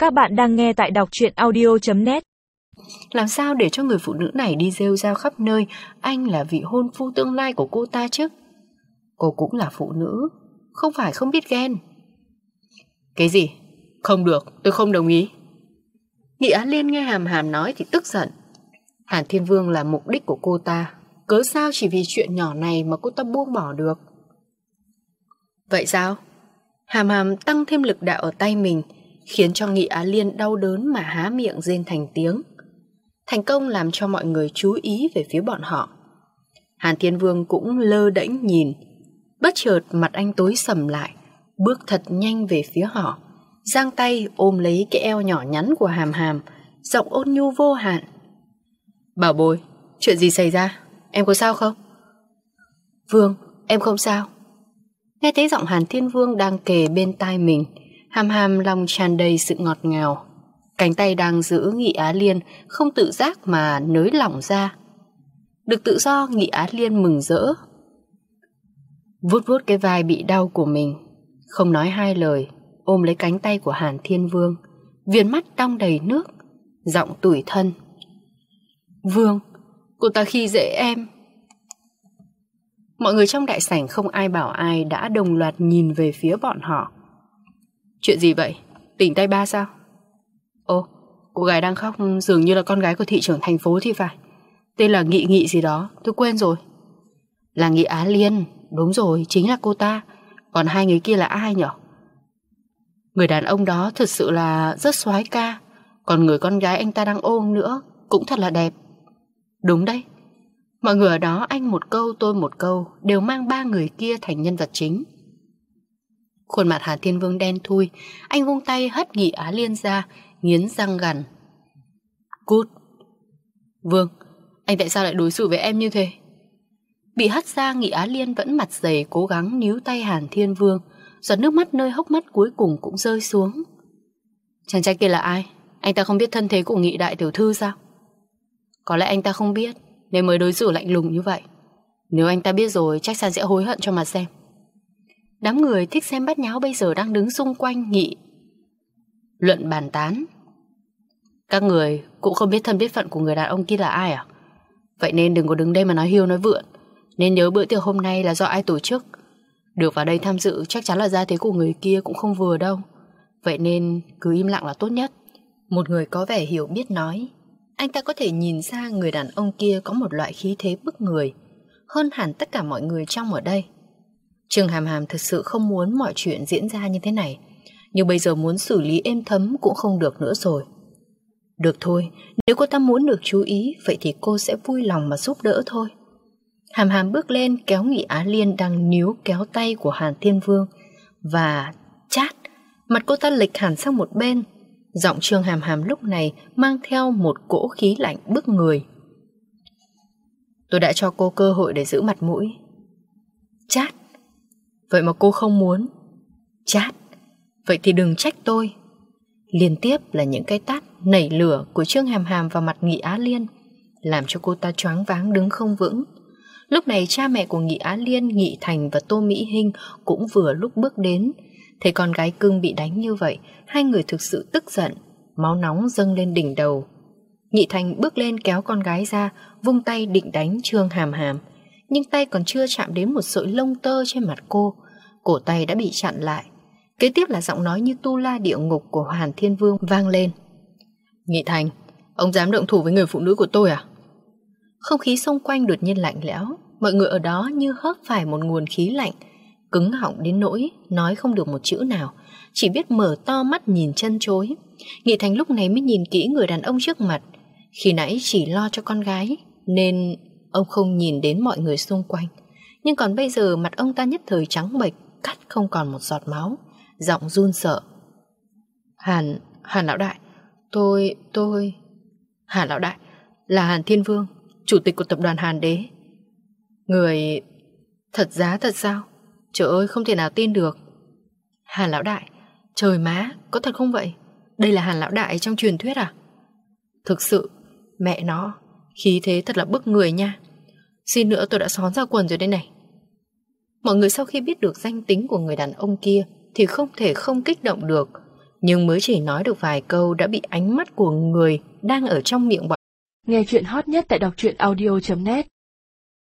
Các bạn đang nghe tại đọc truyện audio.net. Làm sao để cho người phụ nữ này đi rêu rao khắp nơi anh là vị hôn phu tương lai của cô ta chứ? Cô cũng là phụ nữ, không phải không biết ghen. Cái gì? Không được, tôi không đồng ý. Nghị Á Liên nghe Hàm Hàm nói thì tức giận. Hàn Thiên Vương là mục đích của cô ta, cớ sao chỉ vì chuyện nhỏ này mà cô ta buông bỏ được? Vậy sao? Hàm Hàm tăng thêm lực đạo ở tay mình, khiến cho Nghị Á Liên đau đớn mà há miệng rên thành tiếng. Thành công làm cho mọi người chú ý về phía bọn họ. Hàn Thiên Vương cũng lơ đễnh nhìn. Bất chợt mặt anh tối sầm lại, bước thật nhanh về phía họ, giang tay ôm lấy cái eo nhỏ nhắn của Hàm Hàm, giọng ôn nhu vô hạn. Bảo bối, chuyện gì xảy ra? Em có sao không? Vương, em không sao. Nghe thấy giọng Hàn Thiên Vương đang kề bên tai mình, Hàm Hàm lòng tràn đầy sự ngọt ngào. Cánh tay đang giữ Nghị Á Liên không tự giác mà nới lỏng ra. Được tự do, Nghị Á Liên mừng rỡ, vuốt vuốt cái vai bị đau của mình, không nói hai lời, ôm lấy cánh tay của Hàn Thiên Vương, viền mắt đong đầy nước, giọng tủi thân. Vương, cô ta khi dễ em. Mọi người trong đại sảnh không ai bảo ai đã đồng loạt nhìn về phía bọn họ. Chuyện gì vậy? Tỉnh tay ba sao? Ô, cô gái đang khóc dường như là con gái của thị trưởng thành phố thì phải. Tên là Nghị Nghị gì đó, tôi quên rồi. Là Nghị Á Liên, đúng rồi, chính là cô ta. Còn hai người kia là ai nhỉ? Người đàn ông đó thật sự là rất soái ca. Còn người con gái anh ta đang ôm nữa cũng thật là đẹp. Đúng đấy. Mọi người ở đó anh một câu tôi một câu, đều mang ba người kia thành nhân vật chính. Khuôn mặt Hàn Thiên Vương đen thui, anh vung tay hất Nghị Á Liên ra, nghiến răng gằn. Cút. Vương, anh tại sao lại đối xử với em như thế? Bị hất ra, Nghị Á Liên vẫn mặt dày cố gắng níu tay Hàn Thiên Vương, giọt nước mắt nơi hốc mắt cuối cùng cũng rơi xuống. Chàng trai kia là ai? Anh ta không biết thân thế của Nghị đại tiểu thư sao? Có lẽ anh ta không biết nên mới đối xử lạnh lùng như vậy. Nếu anh ta biết rồi chắc chắn sẽ hối hận cho mà xem. Đám người thích xem bát nháo bây giờ đang đứng xung quanh Nghị luận bàn tán. Các người cũng không biết thân biết phận của người đàn ông kia là ai à? Vậy nên đừng có đứng đây mà nói hiêu nói vượn. Nên nhớ bữa tiệc hôm nay là do ai tổ chức. Được vào đây tham dự chắc chắn là gia thế của người kia cũng không vừa đâu. Vậy nên cứ im lặng là tốt nhất. Một người có vẻ hiểu biết nói. Anh ta có thể nhìn ra người đàn ông kia có một loại khí thế bức người, hơn hẳn tất cả mọi người trong ở đây. Trương Hàm Hàm thật sự không muốn mọi chuyện diễn ra như thế này, nhưng bây giờ muốn xử lý êm thấm cũng không được nữa rồi. Được thôi, nếu cô ta muốn được chú ý, vậy thì cô sẽ vui lòng mà giúp đỡ thôi. Hàm Hàm bước lên kéo Nghị Á Liên đang níu kéo tay của Hàn Thiên Vương và chát, mặt cô ta lệch hẳn sang một bên. Giọng Trương Hàm Hàm lúc này mang theo một cỗ khí lạnh bức người. Tôi đã cho cô cơ hội để giữ mặt mũi. Chát. Vậy mà cô không muốn. Chát. Vậy thì đừng trách tôi. Liên tiếp là những cái tát nảy lửa của Trương Hàm Hàm vào mặt Nghị Á Liên, làm cho cô ta choáng váng đứng không vững. Lúc này cha mẹ của Nghị Á Liên, Nghị Thành và Tô Mỹ Hinh cũng vừa lúc bước đến. Thấy con gái cưng bị đánh như vậy, hai người thực sự tức giận, máu nóng dâng lên đỉnh đầu. Nghị Thành bước lên kéo con gái ra, vung tay định đánh Trương Hàm Hàm, nhưng tay còn chưa chạm đến một sợi lông tơ trên mặt cô, cổ tay đã bị chặn lại. Kế tiếp là giọng nói như tu la địa ngục của Hàn Thiên Vương vang lên. Nghị Thành, ông dám động thủ với người phụ nữ của tôi à? Không khí xung quanh đột nhiên lạnh lẽo, mọi người ở đó như hớp phải một nguồn khí lạnh, cứng họng đến nỗi nói không được một chữ nào, chỉ biết mở to mắt nhìn chân chối. Nghị Thành lúc này mới nhìn kỹ người đàn ông trước mặt. Khi nãy chỉ lo cho con gái nên ông không nhìn đến mọi người xung quanh, nhưng còn bây giờ mặt ông ta nhất thời trắng bệch, cắt không còn một giọt máu, giọng run sợ. Hàn lão đại, tôi Hàn lão đại là Hàn Thiên Vương, chủ tịch của tập đoàn Hàn Đế. Người thật giá thật sao? Trời ơi, không thể nào tin được. Hàn lão đại, trời má, có thật không vậy? Đây là Hàn lão đại trong truyền thuyết à? Thực sự, mẹ nó, khí thế thật là bức người nha. Xin nữa tôi đã xón ra quần rồi đây này. Mọi người sau khi biết được danh tính của người đàn ông kia thì không thể không kích động được. Nhưng mới chỉ nói được vài câu đã bị ánh mắt của người đang ở trong miệng bọn. Nghe chuyện hot nhất tại đọc truyện audio.net